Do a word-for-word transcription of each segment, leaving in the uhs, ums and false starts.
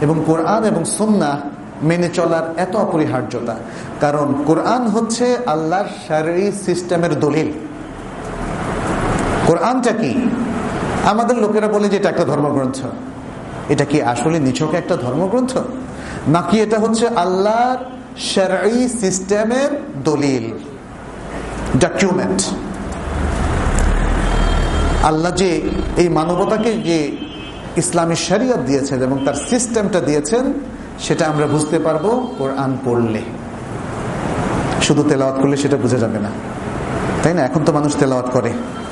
এবং কোরআন এবং সুন্নাহ মেনে চলার এত অপরিহার্যতা, কারণ কোরআন হচ্ছে আল্লাহর শারঈ সিস্টেমের দলিল। কোরআনটা কি? আমাদের লোকেরা বলে যে এটা একটা ধর্মগ্রন্থ। এটা কি আসলে নিছক একটা ধর্মগ্রন্থ, নাকি এটা হচ্ছে আল্লাহর শারঈ সিস্টেমের দলিল, ডকুমেন্ট? আল্লাহ যে এই মানবতাকে যে ইসলামী শরিয়ত দিয়েছেন এবং তার সিস্টেমটা দিয়েছেন, সেটা আমরা বুঝতে পারবো কোরআন পড়লে। শুধু তেলাওয়াত করলে সেটা বোঝা যাবে না, তাই না? এখন তো মানুষ তেলাওয়াত করে,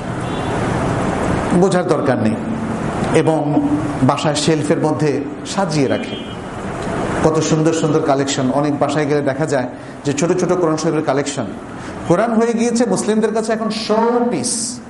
বোঝার দরকার নেই, এবং বাসায় শেলফের মধ্যে সাজিয়ে রাখে। কত সুন্দর সুন্দর কালেকশন। অনেক বাসায় গেলে দেখা যায় যে ছোট ছোট কোরআন শরীফের কালেকশন। কোরআন হয়ে গিয়েছে মুসলিমদের কাছে এখন শো পিস।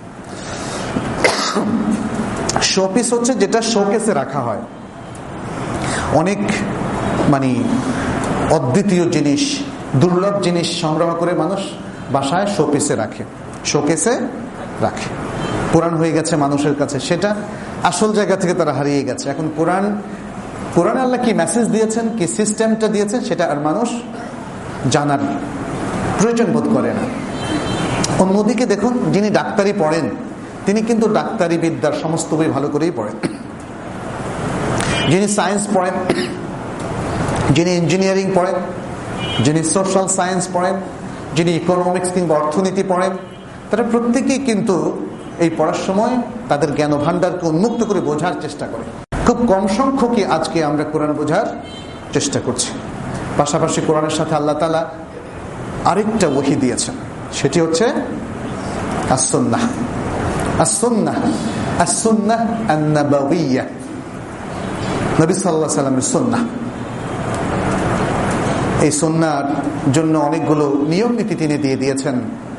শো পিস হচ্ছে যেটা শোকেসে রাখা হয়। অনেক মানে অদ্বিতীয় জিনিস, দুর্লভ জিনিস সংগ্রহ করে মানুষ বাসায় শোপিসে রাখে, শোকেসে রাখে। কোরআন হয়ে গেছে মানুষের কাছে সেটা আসল জায়গা থেকে তারা হারিয়ে গেছে। এখন কোরআন কোরআন আল্লাহ কি মেসেজ দিয়েছেন, কি সিস্টেমটা দিয়েছেন, সেটা আর মানুষ জানার প্রয়োজন বোধ করে না। অন্যদিকে দেখুন, যিনি ডাক্তারি পড়েন তিনি কিন্তু ডাক্তারি বিদ্যার সমস্ত বই ভালো করেই পড়েন। যিনি সায়েন্স পড়েন, যিনি ইঞ্জিনিয়ারিং পড়েন, যিনি সোশ্যাল সায়েন্স পড়েন, যিনি ইকোনমিক্স কিংবা অর্থনীতি পড়েন, তারা প্রত্যেকেই কিন্তু এই পড়ার সময় তাদের জ্ঞান ভান্ডারকে উন্মুক্ত করে বোঝার চেষ্টা করে। খুব কম সংখ্যকই আজকে আমরা কোরআন বোঝার চেষ্টা করছি। পাশাপাশি কোরআনের সাথে আল্লাহ তাআলা আরেকটা ওহী দিয়েছেন, সেটি হচ্ছে আস-সুন্নাহ। আস-সুন্নাহ আস-সুন্নাহ আন-নাবাবিয়্যাহ, নবী সাল্লাল্লাহু আলাইহি ওয়াসাল্লামের সুন্নাহ। এই সুন্নাহর জন্য অনেকগুলো নিয়ম নীতি তিনি দিয়ে দিয়েছেন।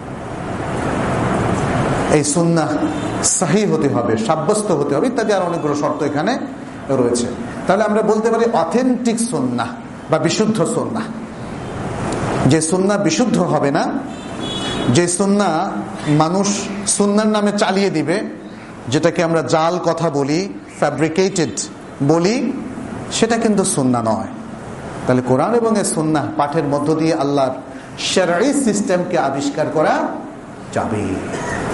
এই সুন্নাহ সহিহ হতে হবে, সাব্যস্ত হতে হবে, ইত্যাদি আর অনেকগুলো শর্ত এখানে রয়েছে। তাহলে আমরা বলতে পারি অথেন্টিক সুন্নাহ বা বিশুদ্ধ সুন্নাহ। যে সুন্নাহ বিশুদ্ধ হবে না, যে সুন্নাহ মানুষ সুন্নাহর নামে চালিয়ে দিবে, যেটাকে আমরা জাল কথা বলি, ফ্যাব্রিকেটেড বলি, সেটা কিন্তু সুন্নাহ নয়। তাহলে কোরআন এবং এই সুন্নাহ পাঠের মধ্য দিয়ে আল্লাহর শারঈ সিস্টেমকে আবিষ্কার করা যাবে।